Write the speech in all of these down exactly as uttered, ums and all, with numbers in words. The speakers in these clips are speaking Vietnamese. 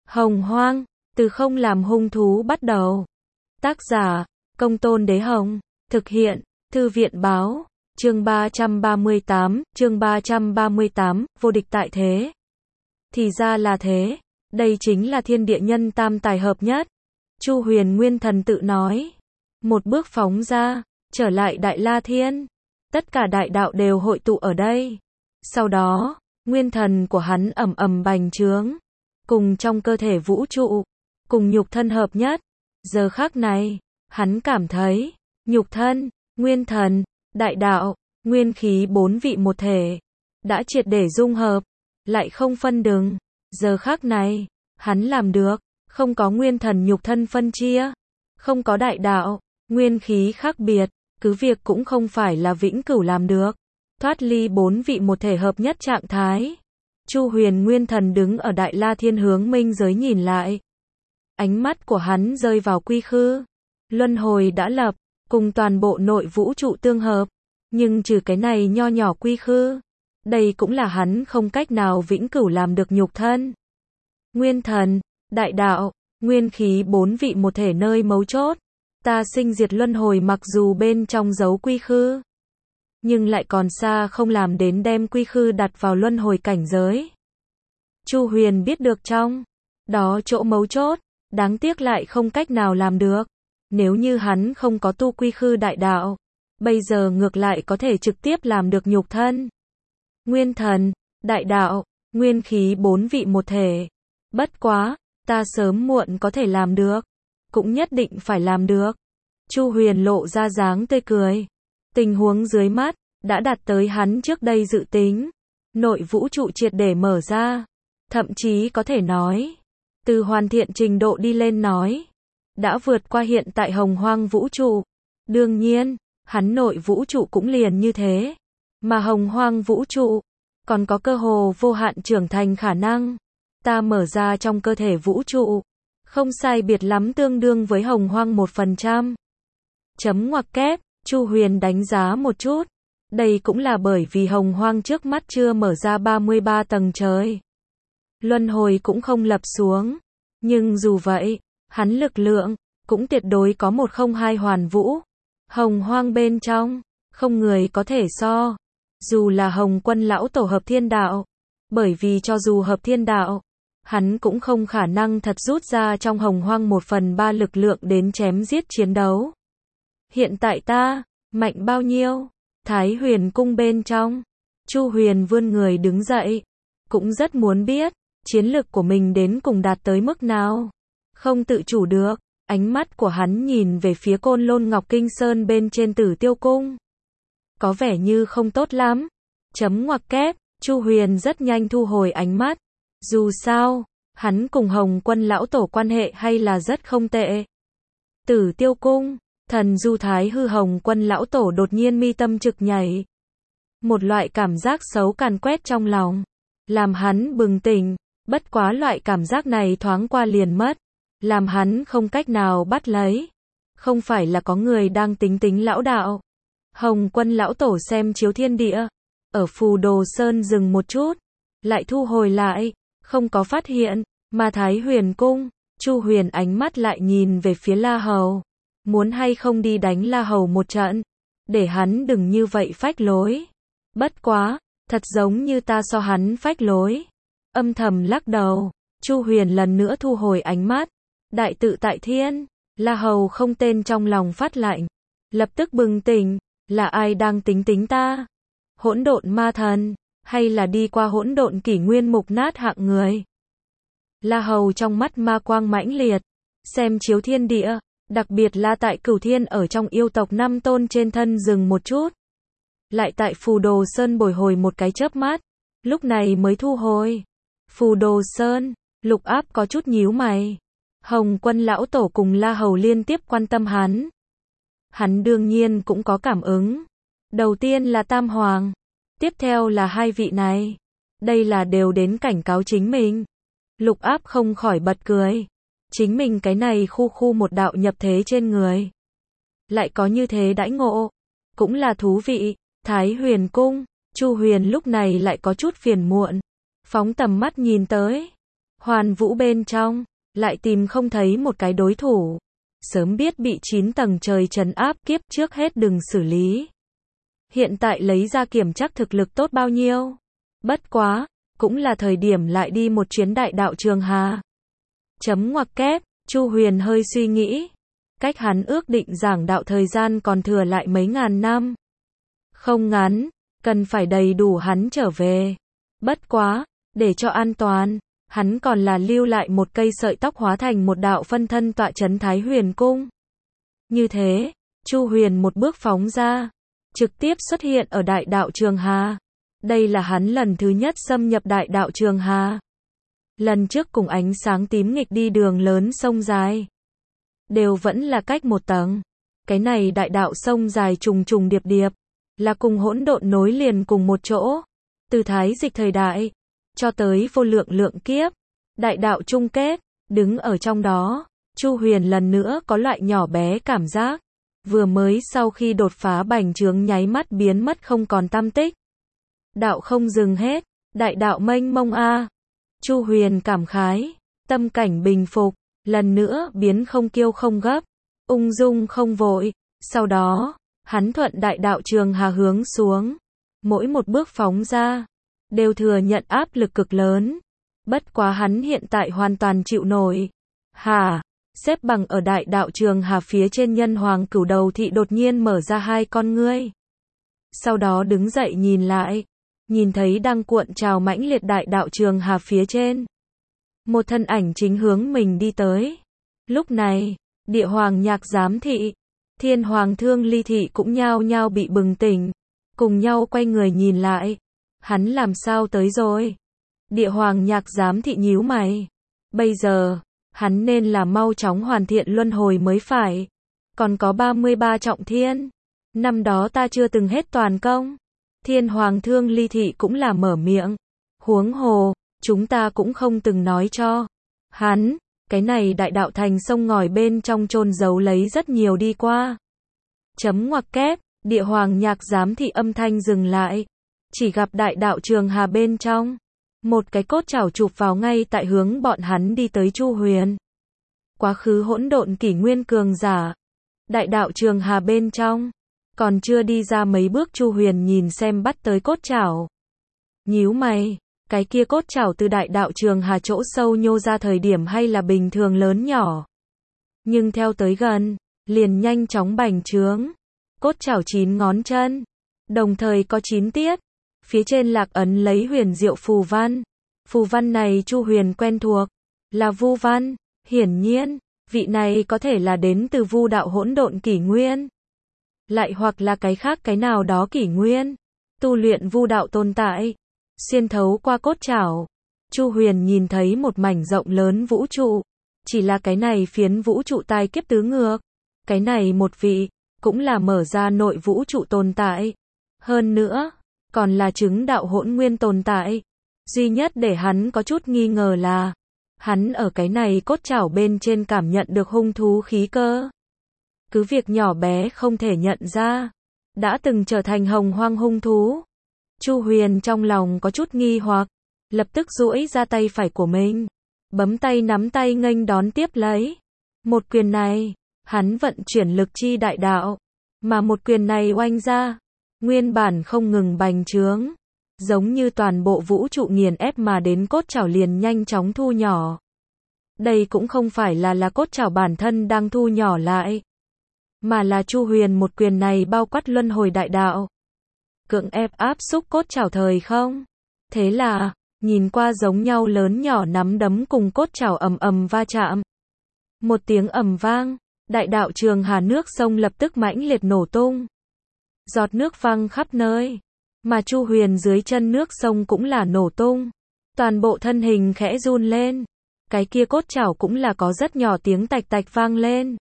Hồng Hoang, từ không làm hung thú bắt đầu. Tác giả, Công Tôn Đế Hồng. Thực hiện, Thư viện Báo. Chương ba trăm ba mươi tám, chương ba trăm ba mươi tám, vô địch tại thế. Thì ra là thế, đây chính là thiên địa nhân tam tài hợp nhất. Chu Huyền Nguyên Thần tự nói. Một bước phóng ra, trở lại Đại La Thiên. Tất cả đại đạo đều hội tụ ở đây. Sau đó, nguyên thần của hắn ầm ầm bành trướng, cùng trong cơ thể vũ trụ, cùng nhục thân hợp nhất. Giờ khắc này, hắn cảm thấy, nhục thân, nguyên thần, đại đạo, nguyên khí bốn vị một thể, đã triệt để dung hợp, lại không phân đường. Giờ khắc này, hắn làm được, không có nguyên thần nhục thân phân chia, không có đại đạo, nguyên khí khác biệt, cứ việc cũng không phải là vĩnh cửu làm được. Thoát ly bốn vị một thể hợp nhất trạng thái. Chu Huyền Nguyên Thần đứng ở Đại La Thiên hướng minh giới nhìn lại. Ánh mắt của hắn rơi vào quy khư. Luân hồi đã lập, cùng toàn bộ nội vũ trụ tương hợp. Nhưng trừ cái này nho nhỏ quy khư, đây cũng là hắn không cách nào vĩnh cửu làm được nhục thân. Nguyên thần, đại đạo, nguyên khí bốn vị một thể nơi mấu chốt. Ta sinh diệt luân hồi mặc dù bên trong dấu quy khư, nhưng lại còn xa không làm đến đem quy khư đặt vào luân hồi cảnh giới. Chu Huyền biết được trong đó chỗ mấu chốt, đáng tiếc lại không cách nào làm được. Nếu như hắn không có tu quy khư đại đạo, bây giờ ngược lại có thể trực tiếp làm được nhục thân. Nguyên thần, đại đạo, nguyên khí bốn vị một thể. Bất quá, ta sớm muộn có thể làm được, cũng nhất định phải làm được. Chu Huyền lộ ra dáng tươi cười. Tình huống dưới mắt đã đạt tới hắn trước đây dự tính. Nội vũ trụ triệt để mở ra, thậm chí có thể nói, từ hoàn thiện trình độ đi lên nói, đã vượt qua hiện tại hồng hoang vũ trụ. Đương nhiên, hắn nội vũ trụ cũng liền như thế, mà hồng hoang vũ trụ còn có cơ hồ vô hạn trưởng thành khả năng. Ta mở ra trong cơ thể vũ trụ, không sai biệt lắm tương đương với hồng hoang một phần trăm. Chấm ngoặc kép. Chu Huyền đánh giá một chút. Đây cũng là bởi vì hồng hoang trước mắt chưa mở ra ba mươi ba tầng trời. Luân hồi cũng không lập xuống. Nhưng dù vậy, hắn lực lượng cũng tuyệt đối có một không hai hoàn vũ. Hồng hoang bên trong, không người có thể so. Dù là Hồng Quân lão tổ hợp thiên đạo. Bởi vì cho dù hợp thiên đạo, hắn cũng không khả năng thật rút ra trong hồng hoang một phần ba lực lượng đến chém giết chiến đấu. Hiện tại ta, mạnh bao nhiêu? Thái Huyền cung bên trong, Chu Huyền vươn người đứng dậy, cũng rất muốn biết, chiến lực của mình đến cùng đạt tới mức nào. Không tự chủ được, ánh mắt của hắn nhìn về phía Côn Lôn Ngọc Kinh Sơn bên trên Tử Tiêu cung. Có vẻ như không tốt lắm. Chấm ngoặc kép, Chu Huyền rất nhanh thu hồi ánh mắt. Dù sao, hắn cùng Hồng Quân lão tổ quan hệ hay là rất không tệ. Tử Tiêu cung. Thần Du Thái Hư Hồng Quân lão tổ đột nhiên mi tâm trực nhảy. Một loại cảm giác xấu càn quét trong lòng, làm hắn bừng tỉnh. Bất quá loại cảm giác này thoáng qua liền mất, làm hắn không cách nào bắt lấy. Không phải là có người đang tính tính lão đạo. Hồng Quân lão tổ xem chiếu thiên địa, ở Phù Đồ Sơn dừng một chút, lại thu hồi lại, không có phát hiện. Mà Thái Huyền cung, Chu Huyền ánh mắt lại nhìn về phía La Hầu. Muốn hay không đi đánh La Hầu một trận, để hắn đừng như vậy phách lối. Bất quá, thật giống như ta so hắn phách lối. Âm thầm lắc đầu, Chu Huyền lần nữa thu hồi ánh mắt. Đại tự tại thiên, La Hầu không tên trong lòng phát lạnh, lập tức bừng tỉnh, là ai đang tính tính ta? Hỗn độn ma thần, hay là đi qua hỗn độn kỷ nguyên mục nát hạng người? La Hầu trong mắt ma quang mãnh liệt, xem chiếu thiên địa. Đặc biệt là tại Cửu Thiên ở trong yêu tộc năm tôn trên thân dừng một chút. Lại tại Phù Đồ Sơn bồi hồi một cái chớp mắt. Lúc này mới thu hồi. Phù Đồ Sơn, Lục Áp có chút nhíu mày. Hồng Quân lão tổ cùng La Hầu liên tiếp quan tâm hắn. Hắn đương nhiên cũng có cảm ứng. Đầu tiên là Tam Hoàng. Tiếp theo là hai vị này. Đây là đều đến cảnh cáo chính mình. Lục Áp không khỏi bật cười. Chính mình cái này khu khu một đạo nhập thế trên người, lại có như thế đãi ngộ, cũng là thú vị. Thái Huyền cung, Chu Huyền lúc này lại có chút phiền muộn, phóng tầm mắt nhìn tới. Hoàn Vũ bên trong, lại tìm không thấy một cái đối thủ. Sớm biết bị chín tầng trời trấn áp, kiếp trước hết đừng xử lý. Hiện tại lấy ra kiểm chắc thực lực tốt bao nhiêu. Bất quá, cũng là thời điểm lại đi một chuyến đại đạo Trường Hà. Chấm ngoặc kép, Chu Huyền hơi suy nghĩ. Cách hắn ước định giảng đạo thời gian còn thừa lại mấy ngàn năm. Không ngắn, cần phải đầy đủ hắn trở về. Bất quá, để cho an toàn, hắn còn là lưu lại một cây sợi tóc hóa thành một đạo phân thân tọa trấn Thái Huyền Cung. Như thế, Chu Huyền một bước phóng ra, trực tiếp xuất hiện ở đại đạo Trường Hà. Đây là hắn lần thứ nhất xâm nhập đại đạo Trường Hà. Lần trước cùng ánh sáng tím nghịch đi đường lớn sông dài, đều vẫn là cách một tầng. Cái này đại đạo sông dài trùng trùng điệp điệp, là cùng hỗn độn nối liền cùng một chỗ. Từ thái dịch thời đại, cho tới vô lượng lượng kiếp, đại đạo chung kết, đứng ở trong đó, Chu Huyền lần nữa có loại nhỏ bé cảm giác. Vừa mới sau khi đột phá bành trướng nháy mắt biến mất không còn tăm tích. Đạo không dừng hết, đại đạo mênh mông a. Chu Huyền cảm khái, tâm cảnh bình phục, lần nữa biến không kiêu không gấp, ung dung không vội. Sau đó, hắn thuận đại đạo Trường Hà hướng xuống, mỗi một bước phóng ra, đều thừa nhận áp lực cực lớn. Bất quá hắn hiện tại hoàn toàn chịu nổi. Hả? Xếp bằng ở đại đạo Trường Hà phía trên Nhân Hoàng Cửu Đầu Thị đột nhiên mở ra hai con ngươi. Sau đó đứng dậy nhìn lại, nhìn thấy đang cuộn trào mãnh liệt đại đạo Trường Hà phía trên. Một thân ảnh chính hướng mình đi tới. Lúc này, Địa Hoàng Nhạc Giám Thị, Thiên Hoàng Thương Ly Thị cũng nhao nhao bị bừng tỉnh, cùng nhau quay người nhìn lại. Hắn làm sao tới rồi? Địa Hoàng Nhạc Giám Thị nhíu mày. Bây giờ, hắn nên là mau chóng hoàn thiện luân hồi mới phải. Còn có ba mươi ba trọng thiên. Năm đó ta chưa từng hết toàn công. Thiên Hoàng Thương Ly Thị cũng là mở miệng. Huống hồ, chúng ta cũng không từng nói cho hắn, cái này đại đạo thành sông ngòi bên trong chôn giấu lấy rất nhiều đi qua. Chấm ngoặc kép, Địa Hoàng Nhạc Giám Thị âm thanh dừng lại. Chỉ gặp đại đạo Trường Hà bên trong, một cái cốt chảo chụp vào ngay tại hướng bọn hắn đi tới Chu Huyền. Quá khứ hỗn độn kỷ nguyên cường giả. Đại đạo Trường Hà bên trong, còn chưa đi ra mấy bước Chu Huyền nhìn xem bắt tới cốt chảo. Nhíu mày, cái kia cốt chảo từ đại đạo Trường Hà chỗ sâu nhô ra thời điểm hay là bình thường lớn nhỏ. Nhưng theo tới gần, liền nhanh chóng bành trướng. Cốt chảo chín ngón chân, đồng thời có chín tiết. Phía trên lạc ấn lấy huyền diệu phù văn. Phù văn này Chu Huyền quen thuộc, là Vu văn. Hiển nhiên, vị này có thể là đến từ Vu đạo hỗn độn kỷ nguyên. Lại hoặc là cái khác cái nào đó kỷ nguyên. Tu luyện Vu đạo tồn tại. Xuyên thấu qua cốt chảo, Chu Huyền nhìn thấy một mảnh rộng lớn vũ trụ. Chỉ là cái này phiến vũ trụ tai kiếp tứ ngược. Cái này một vị, cũng là mở ra nội vũ trụ tồn tại. Hơn nữa, còn là chứng đạo hỗn nguyên tồn tại. Duy nhất để hắn có chút nghi ngờ là, hắn ở cái này cốt chảo bên trên cảm nhận được hung thú khí cơ. Cứ việc nhỏ bé không thể nhận ra, đã từng trở thành hồng hoang hung thú. Chu Huyền trong lòng có chút nghi hoặc, lập tức duỗi ra tay phải của mình, bấm tay nắm tay nghênh đón tiếp lấy. Một quyền này, hắn vận chuyển lực chi đại đạo, mà một quyền này oanh ra, nguyên bản không ngừng bành trướng, giống như toàn bộ vũ trụ nghiền ép mà đến cốt chảo liền nhanh chóng thu nhỏ. Đây cũng không phải là là cốt chảo bản thân đang thu nhỏ lại, mà là Chu Huyền một quyền này bao quát luân hồi đại đạo, cưỡng ép áp xúc cốt chảo thời không. Thế là, nhìn qua giống nhau lớn nhỏ nắm đấm cùng cốt chảo ầm ầm va chạm. Một tiếng ầm vang, đại đạo Trường Hà nước sông lập tức mãnh liệt nổ tung. Giọt nước văng khắp nơi, mà Chu Huyền dưới chân nước sông cũng là nổ tung. Toàn bộ thân hình khẽ run lên. Cái kia cốt chảo cũng là có rất nhỏ tiếng tạch tạch vang lên.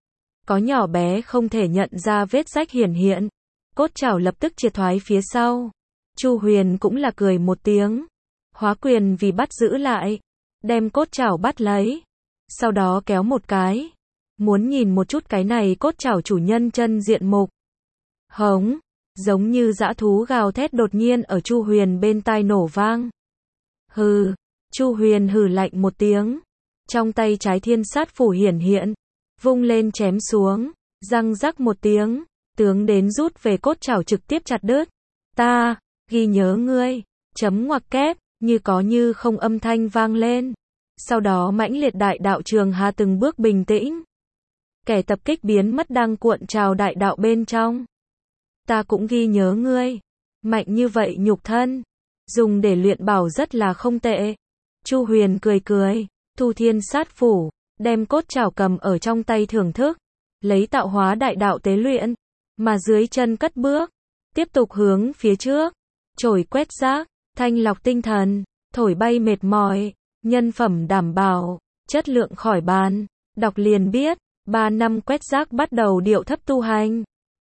Có nhỏ bé không thể nhận ra vết rách hiển hiện. Cốt chảo lập tức triệt thoái phía sau. Chu Huyền cũng là cười một tiếng. Hóa quyền vì bắt giữ lại. Đem cốt chảo bắt lấy. Sau đó kéo một cái. Muốn nhìn một chút cái này cốt chảo chủ nhân chân diện mục. Hống, giống như dã thú gào thét đột nhiên ở Chu Huyền bên tai nổ vang. Hừ, Chu Huyền hừ lạnh một tiếng. Trong tay trái thiên sát phủ hiển hiện. Vung lên chém xuống. Răng rắc một tiếng. Tướng đến rút về cốt trảo trực tiếp chặt đứt. Ta, ghi nhớ ngươi. Chấm ngoặc kép, như có như không âm thanh vang lên. Sau đó mãnh liệt đại đạo trường hà từng bước bình tĩnh. Kẻ tập kích biến mất đang cuộn trào đại đạo bên trong. Ta cũng ghi nhớ ngươi. Mạnh như vậy nhục thân. Dùng để luyện bảo rất là không tệ. Chu Huyền cười cười. Thu thiên sát phủ. Đem cốt trảo cầm ở trong tay thưởng thức. Lấy tạo hóa đại đạo tế luyện. Mà dưới chân cất bước. Tiếp tục hướng phía trước. Chổi quét rác. Thanh lọc tinh thần. Thổi bay mệt mỏi. Nhân phẩm đảm bảo. Chất lượng khỏi bàn. Đọc liền biết. Ba năm quét rác bắt đầu điệu thấp tu hành.